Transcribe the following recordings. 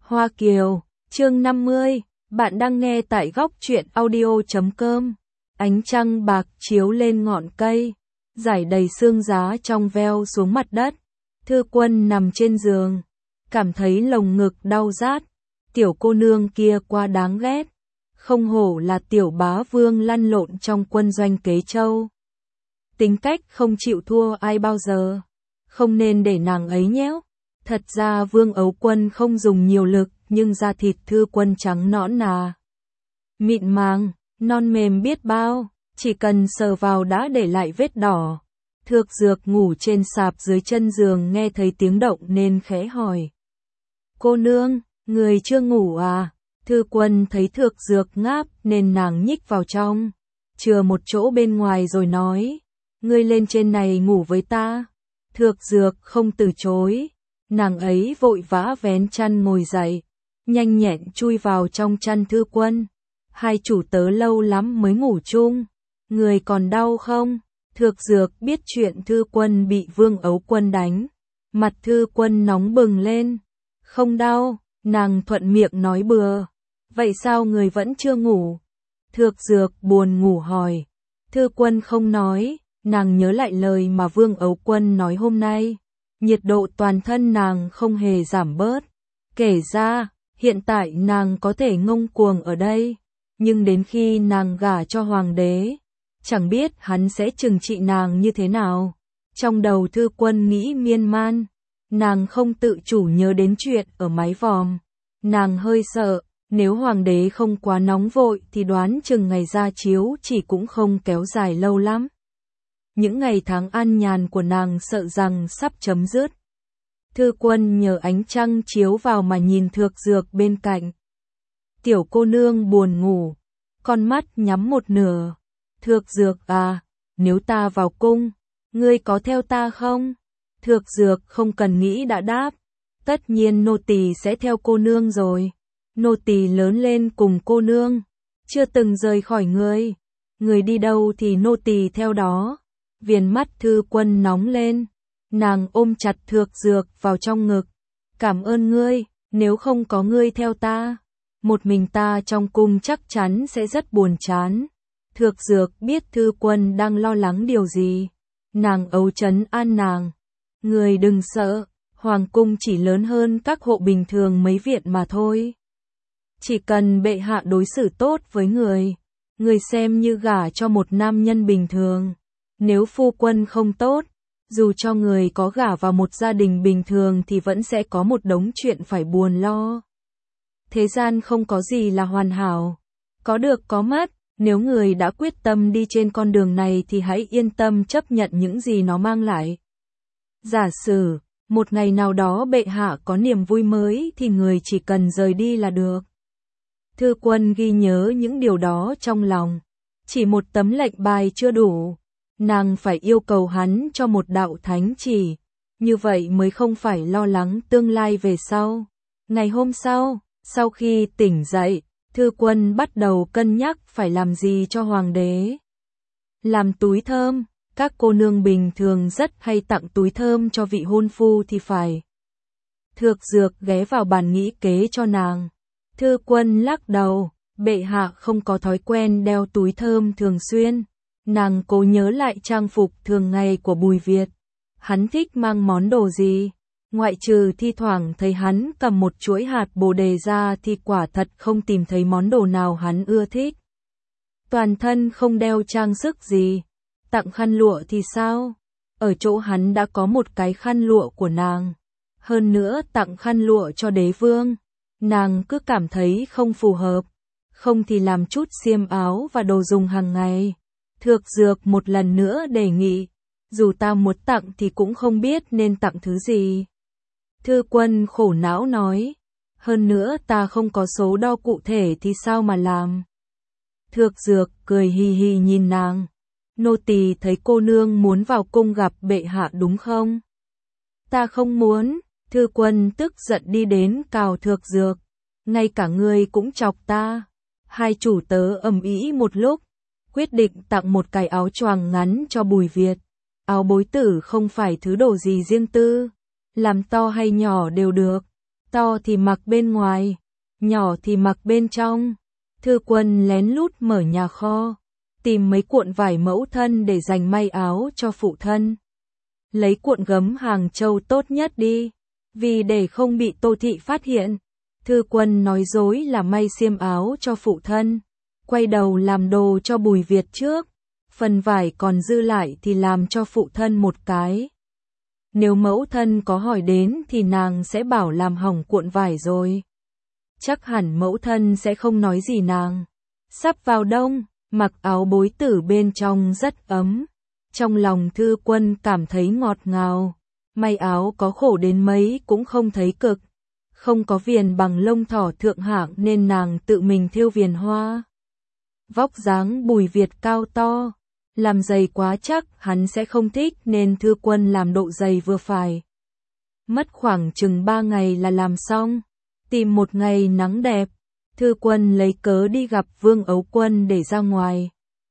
Hoa Kiều, chương 50, bạn đang nghe tại góc truyện audio.com. Ánh trăng bạc chiếu lên ngọn cây, rải đầy sương giá trong veo xuống mặt đất. Thư Quân nằm trên giường, cảm thấy lồng ngực đau rát. Tiểu cô nương kia quá đáng ghét, không hổ là tiểu bá vương lăn lộn trong quân doanh Kế Châu. Tính cách không chịu thua ai bao giờ, không nên để nàng ấy nhéo. Thật ra Vương Ấu Quân không dùng nhiều lực, nhưng da thịt Thư Quân trắng nõn nà, mịn màng, non mềm biết bao, chỉ cần sờ vào đã để lại vết đỏ. Thược Dược ngủ trên sạp dưới chân giường nghe thấy tiếng động nên khẽ hỏi. Cô nương, người chưa ngủ à? Thư Quân thấy Thược Dược ngáp nên nàng nhích vào trong, chừa một chỗ bên ngoài rồi nói. Ngươi lên trên này ngủ với ta. Thược Dược không từ chối. Nàng ấy vội vã vén chăn ngồi dậy, nhanh nhẹn chui vào trong chăn Thư Quân. Hai chủ tớ lâu lắm mới ngủ chung. Người còn đau không? Thược Dược biết chuyện Thư Quân bị Vương Ấu Quân đánh. Mặt Thư Quân nóng bừng lên. Không đau, nàng thuận miệng nói bừa. Vậy sao người vẫn chưa ngủ? Thược Dược buồn ngủ hỏi. Thư Quân không nói, nàng nhớ lại lời mà Vương Ấu Quân nói hôm nay. Nhiệt độ toàn thân nàng không hề giảm bớt. Kể ra, hiện tại nàng có thể ngông cuồng ở đây, nhưng đến khi nàng gả cho hoàng đế, chẳng biết hắn sẽ trừng trị nàng như thế nào. Trong đầu Thư Quân nghĩ miên man, nàng không tự chủ nhớ đến chuyện ở mái vòm. Nàng hơi sợ, nếu hoàng đế không quá nóng vội thì đoán chừng ngày ra chiếu chỉ cũng không kéo dài lâu lắm. Những ngày tháng an nhàn của nàng sợ rằng sắp chấm dứt. Thư Quân nhờ ánh trăng chiếu vào mà nhìn Thược Dược bên cạnh. Tiểu cô nương buồn ngủ, con mắt nhắm một nửa. Thược Dược à, nếu ta vào cung, ngươi có theo ta không? Thược Dược không cần nghĩ đã đáp. Tất nhiên nô tỳ sẽ theo cô nương rồi. Nô tỳ lớn lên cùng cô nương, chưa từng rời khỏi ngươi. Ngươi đi đâu thì nô tỳ theo đó. Viền mắt Thư Quân nóng lên, nàng ôm chặt Thược Dược vào trong ngực. Cảm ơn ngươi, nếu không có ngươi theo ta, một mình ta trong cung chắc chắn sẽ rất buồn chán. Thược Dược biết Thư Quân đang lo lắng điều gì, nàng âu trấn an nàng. Ngươi đừng sợ, hoàng cung chỉ lớn hơn các hộ bình thường mấy viện mà thôi. Chỉ cần bệ hạ đối xử tốt với người xem như gả cho một nam nhân bình thường. Nếu phu quân không tốt, dù cho người có gả vào một gia đình bình thường thì vẫn sẽ có một đống chuyện phải buồn lo. Thế gian không có gì là hoàn hảo, có được có mất, nếu người đã quyết tâm đi trên con đường này thì hãy yên tâm chấp nhận những gì nó mang lại. Giả sử, một ngày nào đó bệ hạ có niềm vui mới thì người chỉ cần rời đi là được. Thư Quân ghi nhớ những điều đó trong lòng, chỉ một tấm lệnh bài chưa đủ. Nàng phải yêu cầu hắn cho một đạo thánh chỉ, như vậy mới không phải lo lắng tương lai về sau. Ngày hôm sau, sau khi tỉnh dậy, Thư Quân bắt đầu cân nhắc phải làm gì cho hoàng đế. Làm túi thơm, các cô nương bình thường rất hay tặng túi thơm cho vị hôn phu thì phải. Thược Dược ghé vào bàn nghĩ kế cho nàng. Thư Quân lắc đầu, bệ hạ không có thói quen đeo túi thơm thường xuyên. Nàng cố nhớ lại trang phục thường ngày của Bùi Việt. Hắn thích mang món đồ gì? Ngoại trừ thi thoảng thấy hắn cầm một chuỗi hạt bồ đề ra thì quả thật không tìm thấy món đồ nào hắn ưa thích. Toàn thân không đeo trang sức gì. Tặng khăn lụa thì sao? Ở chỗ hắn đã có một cái khăn lụa của nàng. Hơn nữa tặng khăn lụa cho đế vương, nàng cứ cảm thấy không phù hợp. Không thì làm chút xiêm áo và đồ dùng hàng ngày. Thược Dược một lần nữa đề nghị, dù ta muốn tặng thì cũng không biết nên tặng thứ gì. Thư Quân khổ não nói, hơn nữa ta không có số đo cụ thể thì sao mà làm. Thược Dược cười hì hì nhìn nàng, nô tỳ thấy cô nương muốn vào cung gặp bệ hạ đúng không? Ta không muốn. Thư Quân tức giận đi đến cào Thược Dược, ngay cả ngươi cũng chọc ta. Hai chủ tớ ầm ĩ một lúc, quyết định tặng một cái áo choàng ngắn cho Bùi Việt. Áo bối tử không phải thứ đồ gì riêng tư, làm to hay nhỏ đều được. to thì mặc bên ngoài, nhỏ thì mặc bên trong. Thư Quân lén lút mở nhà kho, tìm mấy cuộn vải mẫu thân để dành may áo cho phụ thân. Lấy cuộn gấm Hàng Châu tốt nhất đi, vì để không bị Tô Thị phát hiện. Thư Quân nói dối là may xiêm áo cho phụ thân, quay đầu làm đồ cho Bùi Việt trước, phần vải còn dư lại thì làm cho phụ thân một cái. Nếu mẫu thân có hỏi đến thì nàng sẽ bảo làm hỏng cuộn vải rồi. Chắc hẳn mẫu thân sẽ không nói gì nàng. Sắp vào đông, mặc áo bối tử bên trong rất ấm. Trong lòng Thư Quân cảm thấy ngọt ngào. May áo có khổ đến mấy cũng không thấy cực. Không có viền bằng lông thỏ thượng hạng nên nàng tự mình thêu viền hoa. Vóc dáng Bùi Việt cao to, làm dày quá chắc hắn sẽ không thích nên Thư Quân làm độ dày vừa phải. Mất khoảng chừng 3 ngày là làm xong. Tìm một ngày nắng đẹp, Thư Quân lấy cớ đi gặp Vương Ấu Quân để ra ngoài.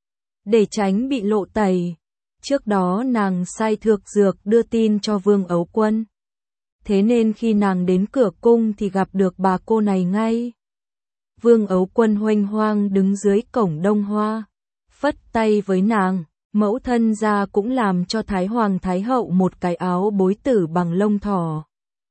Để tránh bị lộ tẩy, trước đó nàng sai Thược Dược đưa tin cho Vương Ấu Quân. Thế nên khi nàng đến cửa cung thì gặp được bà cô này ngay. Vương Ấu Quân huênh hoang đứng dưới cổng Đông Hoa, phất tay với nàng, mẫu thân ra cũng làm cho Thái Hoàng Thái Hậu một cái áo bối tử bằng lông thỏ.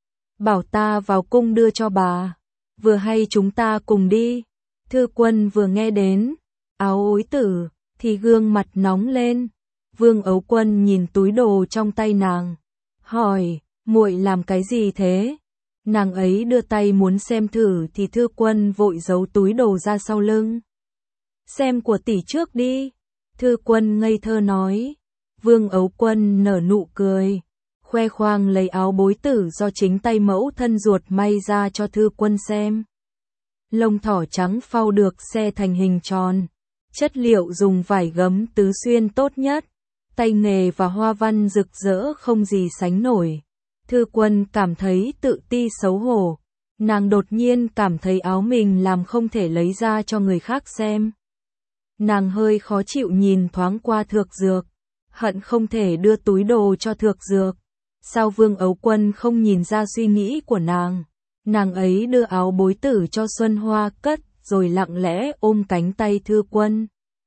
Bảo ta vào cung đưa cho bà, vừa hay chúng ta cùng đi. Thư Quân vừa nghe đến áo bối tử thì gương mặt nóng lên. Vương Ấu Quân nhìn túi đồ trong tay nàng, hỏi, muội làm cái gì thế? Nàng ấy đưa tay muốn xem thử thì Thư Quân vội giấu túi đồ ra sau lưng. Xem của tỷ trước đi. Thư Quân ngây thơ nói. Vương Ấu Quân nở nụ cười, khoe khoang lấy áo bối tử do chính tay mẫu thân ruột may ra cho Thư Quân xem. Lông thỏ trắng phau được xe thành hình tròn, chất liệu dùng vải gấm tứ xuyên tốt nhất, tay nghề và hoa văn rực rỡ không gì sánh nổi. Thư Quân cảm thấy tự ti xấu hổ, nàng đột nhiên cảm thấy áo mình làm không thể lấy ra cho người khác xem. Nàng hơi khó chịu nhìn thoáng qua Thược Dược, hận không thể đưa túi đồ cho Thược Dược. Sao Vương Ấu Quân không nhìn ra suy nghĩ của nàng? Nàng ấy đưa áo bối tử cho Xuân Hoa cất, rồi lặng lẽ ôm cánh tay Thư Quân.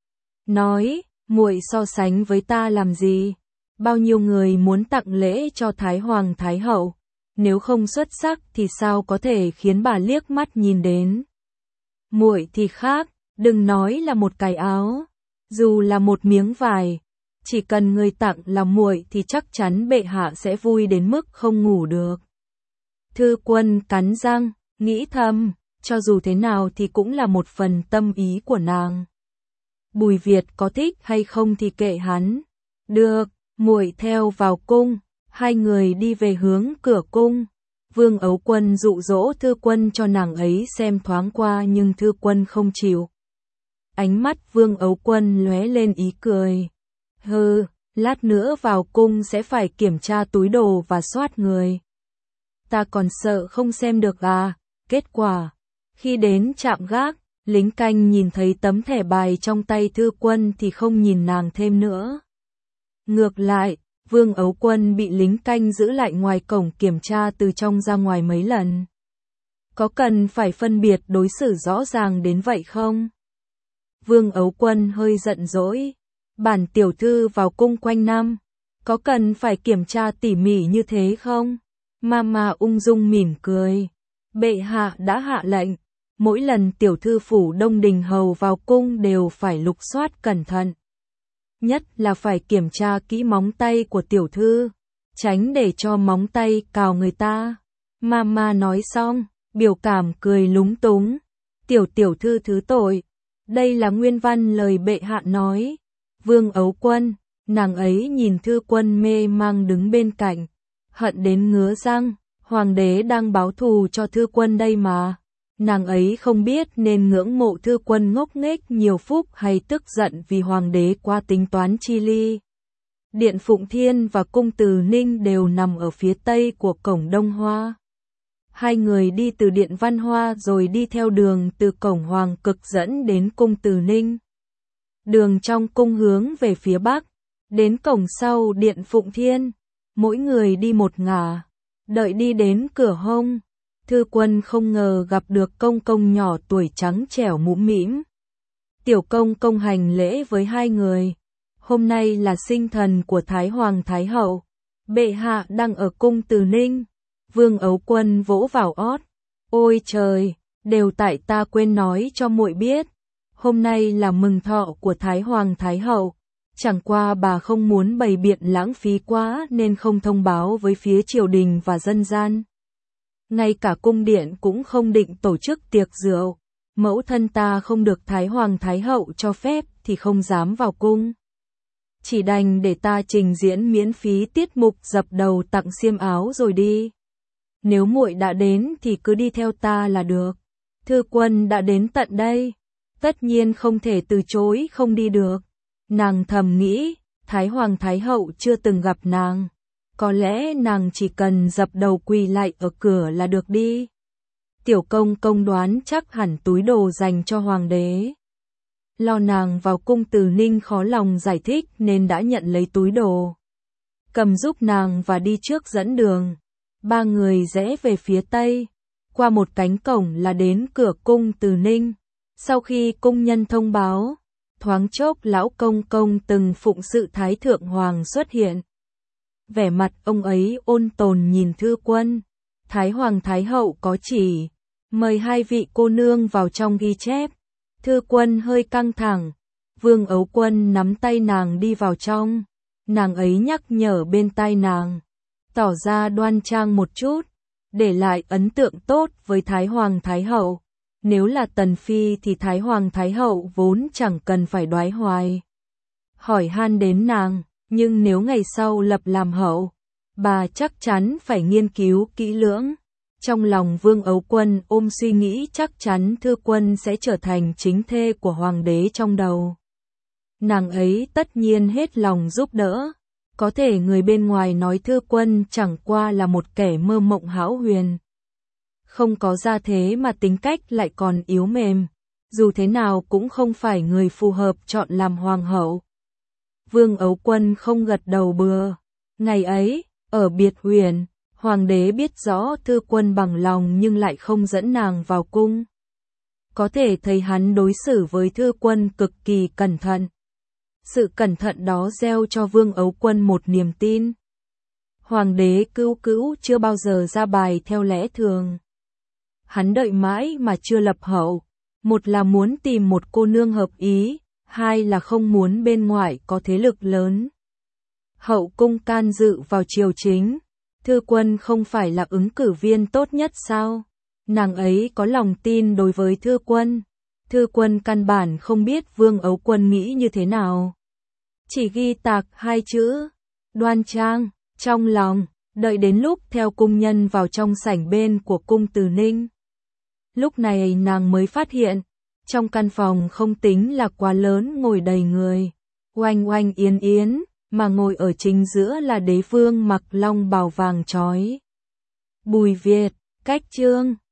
Nói, muội so sánh với ta làm gì? Bao nhiêu người muốn tặng lễ cho Thái Hoàng Thái Hậu, nếu không xuất sắc thì sao có thể khiến bà liếc mắt nhìn đến? Muội thì khác, đừng nói là một cái áo, dù là một miếng vải, chỉ cần người tặng là muội thì chắc chắn bệ hạ sẽ vui đến mức không ngủ được. Thư Quân cắn răng, nghĩ thầm, cho dù thế nào thì cũng là một phần tâm ý của nàng. Bùi Việt có thích hay không thì kệ hắn. Được, muội theo vào cung. Hai người đi về hướng cửa cung. Vương Ấu Quân dụ dỗ Thư Quân cho nàng ấy xem thoáng qua nhưng Thư Quân không chịu. Ánh mắt Vương Ấu Quân lóe lên ý cười. Hừ, lát nữa vào cung sẽ phải kiểm tra túi đồ và soát người. Ta còn sợ không xem được à? Kết quả, khi đến trạm gác, lính canh nhìn thấy tấm thẻ bài trong tay Thư Quân thì không nhìn nàng thêm nữa. Ngược lại, Vương Ấu Quân bị lính canh giữ lại ngoài cổng kiểm tra từ trong ra ngoài mấy lần. Có cần phải phân biệt đối xử rõ ràng đến vậy không? Vương Ấu Quân hơi giận dỗi. Bản tiểu thư vào cung quanh năm, có cần phải kiểm tra tỉ mỉ như thế không? Mama ung dung mỉm cười. Bệ hạ đã hạ lệnh, mỗi lần tiểu thư phủ Đông Đình hầu vào cung đều phải lục soát cẩn thận. Nhất là phải kiểm tra kỹ móng tay của tiểu thư, tránh để cho móng tay cào người ta. Mama nói xong, biểu cảm cười lúng túng. Tiểu thư thứ tội, đây là nguyên văn lời bệ hạ nói. Vương Ấu Quân, nàng ấy nhìn Thư Quân mê mang đứng bên cạnh, hận đến ngứa răng, hoàng đế đang báo thù cho Thư Quân đây mà. Nàng ấy không biết nên ngưỡng mộ Thư Quân ngốc nghếch nhiều phúc hay tức giận vì hoàng đế qua tính toán chi ly. Điện Phụng Thiên và cung Từ Ninh đều nằm ở phía tây của cổng Đông Hoa. Hai người đi từ điện Văn Hoa rồi đi theo đường từ cổng Hoàng Cực dẫn đến cung Từ Ninh. Đường trong cung hướng về phía bắc, đến cổng sau điện Phụng Thiên, mỗi người đi một ngả. Đợi đi đến cửa hông, Thư Quân không ngờ gặp được công công nhỏ tuổi trắng trẻo mũm mĩm. Tiểu công công hành lễ với hai người. Hôm nay là sinh thần của Thái Hoàng Thái Hậu. Bệ hạ đang ở cung Từ Ninh. Vương Ấu Quân vỗ vào ót. Ôi trời, đều tại ta quên nói cho muội biết. Hôm nay là mừng thọ của Thái Hoàng Thái Hậu. Chẳng qua bà không muốn bày biện lãng phí quá nên không thông báo với phía triều đình và dân gian. Ngay cả cung điện cũng không định tổ chức tiệc rượu. Mẫu thân ta không được Thái Hoàng Thái Hậu cho phép thì không dám vào cung. Chỉ đành để ta trình diễn miễn phí tiết mục dập đầu tặng xiêm áo rồi đi. Nếu muội đã đến thì cứ đi theo ta là được. Thư Quân đã đến tận đây, tất nhiên không thể từ chối không đi được. Nàng thầm nghĩ, Thái Hoàng Thái Hậu chưa từng gặp nàng. Có lẽ nàng chỉ cần dập đầu quỳ lại ở cửa là được đi. Tiểu công công đoán chắc hẳn túi đồ dành cho hoàng đế. Lo nàng vào cung Từ Ninh khó lòng giải thích nên đã nhận lấy túi đồ. Cầm giúp nàng và đi trước dẫn đường. Ba người rẽ về phía tây. Qua một cánh cổng là đến cửa cung Từ Ninh. Sau khi cung nhân thông báo, thoáng chốc lão công công từng phụng sự Thái Thượng Hoàng xuất hiện. Vẻ mặt ông ấy ôn tồn nhìn Thư Quân. Thái Hoàng Thái Hậu có chỉ, mời hai vị cô nương vào trong ghi chép. Thư Quân hơi căng thẳng. Vương Ấu Quân nắm tay nàng đi vào trong. Nàng ấy nhắc nhở bên tai nàng, tỏ ra đoan trang một chút, để lại ấn tượng tốt với Thái Hoàng Thái Hậu. Nếu là Tần Phi thì Thái Hoàng Thái Hậu vốn chẳng cần phải đoái hoài hỏi han đến nàng, nhưng nếu ngày sau lập làm hậu, bà chắc chắn phải nghiên cứu kỹ lưỡng. Trong lòng Vương Ấu Quân ôm suy nghĩ chắc chắn Thư Quân sẽ trở thành chính thê của hoàng đế trong đầu. Nàng ấy tất nhiên hết lòng giúp đỡ. Có thể người bên ngoài nói Thư Quân chẳng qua là một kẻ mơ mộng hão huyền. Không có gia thế mà tính cách lại còn yếu mềm. Dù thế nào cũng không phải người phù hợp chọn làm hoàng hậu. Vương Ấu Quân không gật đầu bừa. Ngày ấy, ở Biệt Huyền, hoàng đế biết rõ Thư Quân bằng lòng nhưng lại không dẫn nàng vào cung. Có thể thấy hắn đối xử với Thư Quân cực kỳ cẩn thận. Sự cẩn thận đó gieo cho Vương Ấu Quân một niềm tin. Hoàng đế Cữu Cữu chưa bao giờ ra bài theo lẽ thường. Hắn đợi mãi mà chưa lập hậu. Một là muốn tìm một cô nương hợp ý, hai là không muốn bên ngoài có thế lực lớn. Hậu cung can dự vào triều chính. Thư Quân không phải là ứng cử viên tốt nhất sao? Nàng ấy có lòng tin đối với Thư Quân. Thư Quân căn bản không biết Vương Ấu Quân nghĩ như thế nào. Chỉ ghi tạc hai chữ, đoan trang, trong lòng, đợi đến lúc theo cung nhân vào trong sảnh bên của cung Từ Ninh. Lúc này nàng mới phát hiện, trong căn phòng không tính là quá lớn ngồi đầy người, oanh oanh yến yến, mà ngồi ở chính giữa là đế vương mặc long bào vàng chói. Bùi Việt, Cách Chương.